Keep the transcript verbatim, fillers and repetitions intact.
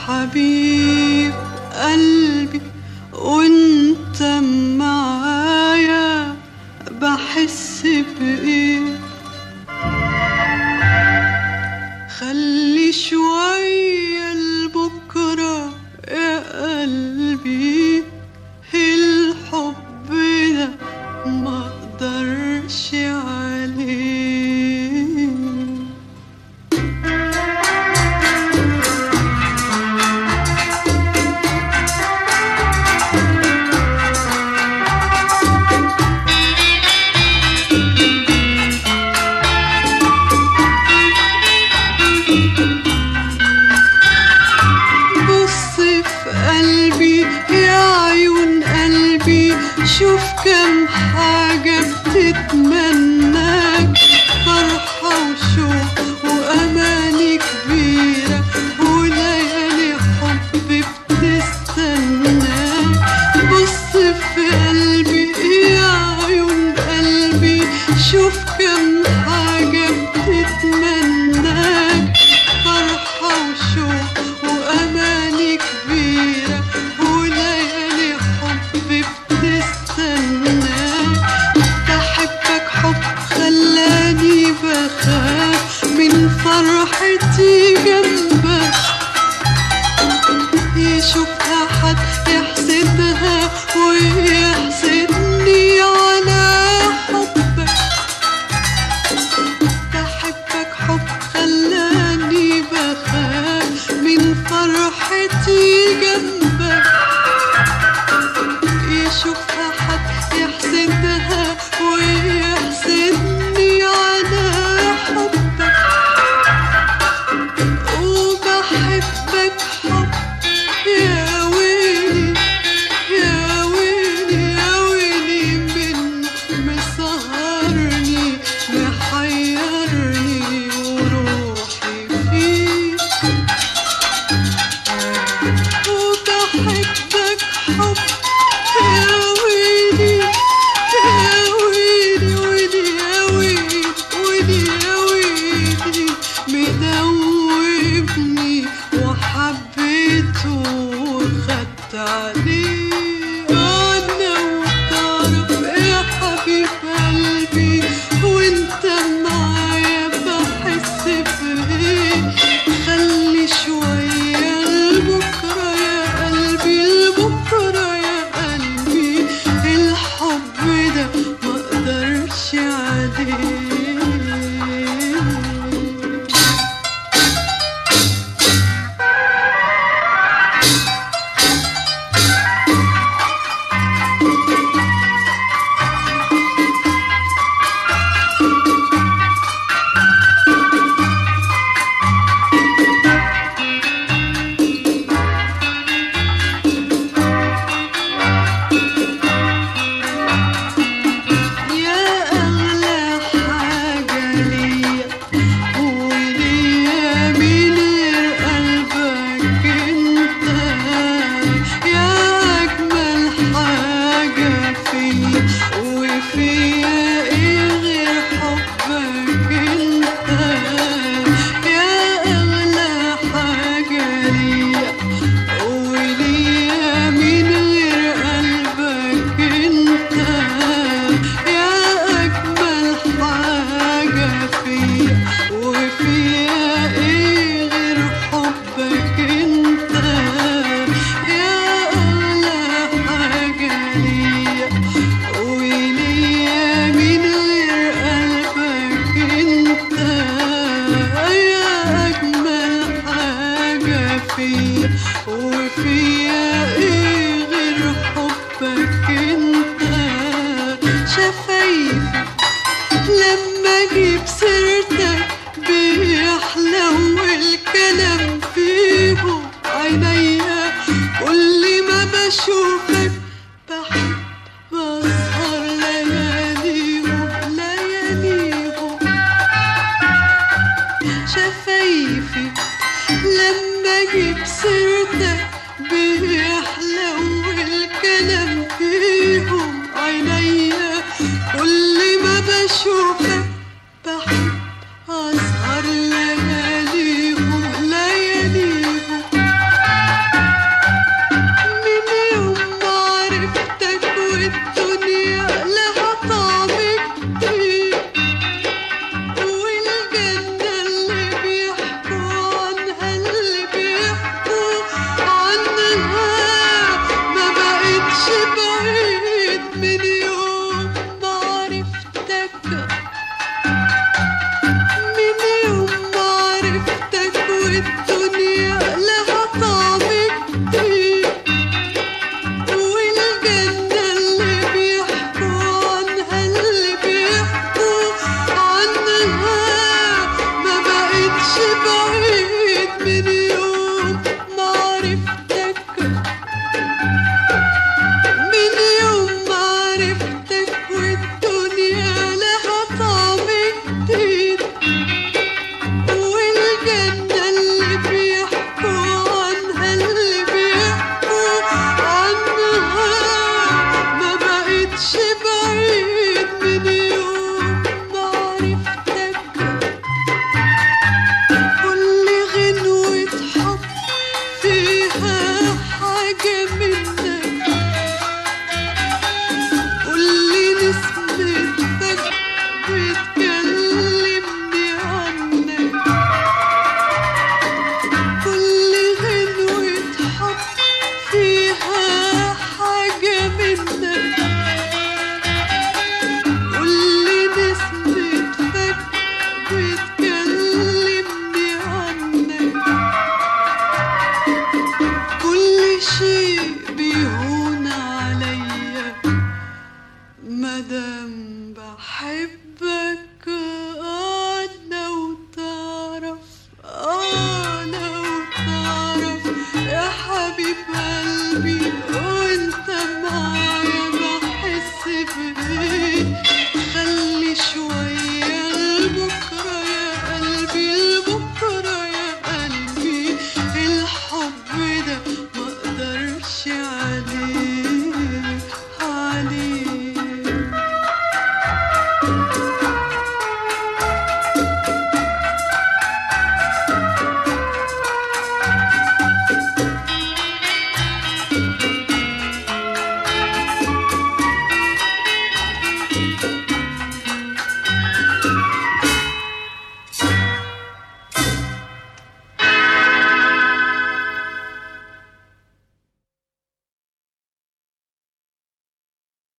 حبيب قلبي وانت معايا بحس بإيه؟ خلي شوية لبكرة يا قلبي، الحب ده ما اقدرش عليه. شوف كم حاجة بتتمناك، فرحة وشوق وأماني كبيرة وليالي حب بتستناك. بص في قلبي يا عيون قلبي، شوف كم حاجة بتتمناك، فرحة وشوق وأماني كبيرة وليالي حب بتستناك. بحبك حب خلاني بخاف من فرحتي جنبك، يشوفها حد يحسدها ويحسدني على حبك. بحبك حب خلاني بخاف من فرحتي جنبك، يشوفها حد يحسدها ويحسدني على حبك. وبحبك حب يا ويلي يا ويلي يا ويلي، من مسهرني محيرني وروحي فيك. وبحبك حب يا ويلي يا ويلي ويلي يا ويلي ويلي يا ويلي، مدوبني وحبيته وخدت عليه. أنا وتعرف يا حبيب قلبي وانت معايا بحس بإيه؟ خلي شوية لبكرة يا قلبي، لبكرة يا قلبي، الحب ده مقدرش عليه. وفيا ايه غير حبك انت؟ شفايفي لما اجيب سيرتك بيحلو الكلام فيهم، عينيا كل ما بشوفك بحب بسهر لياليهم لياليهم. شفايفي لما اجيب سيرتك بيحلو والدنيا لها طعم جديد، والجنة اللي بيحكوا عنها اللي بيحكوا عنها ما بقتش بعيد من يوم ما عرفتك، من يوم ما عرفتك والدنيا لها طعم جديد، والجنة اللي بيحكوا عنها اللي بيحكوا عنها ما بقتش بعيد من يوم ما عرفتك. كل غنوة حب فيها حاجة منك، كل نسمة فجر بتكلمني عنك، كل غنوة حب فيها حاجة منك، كل نسمة فجر بتكلمني عنك، كل شيء بيهون عليا مادام بحبك. آه لو تعرف، آه لو تعرف يا حبيب قلبي وانت معايا بحس بإيه. خلي شوية لبكرة يا قلبي، لبكرة يا قلبي، الحب ده مقدرش عليه عليه.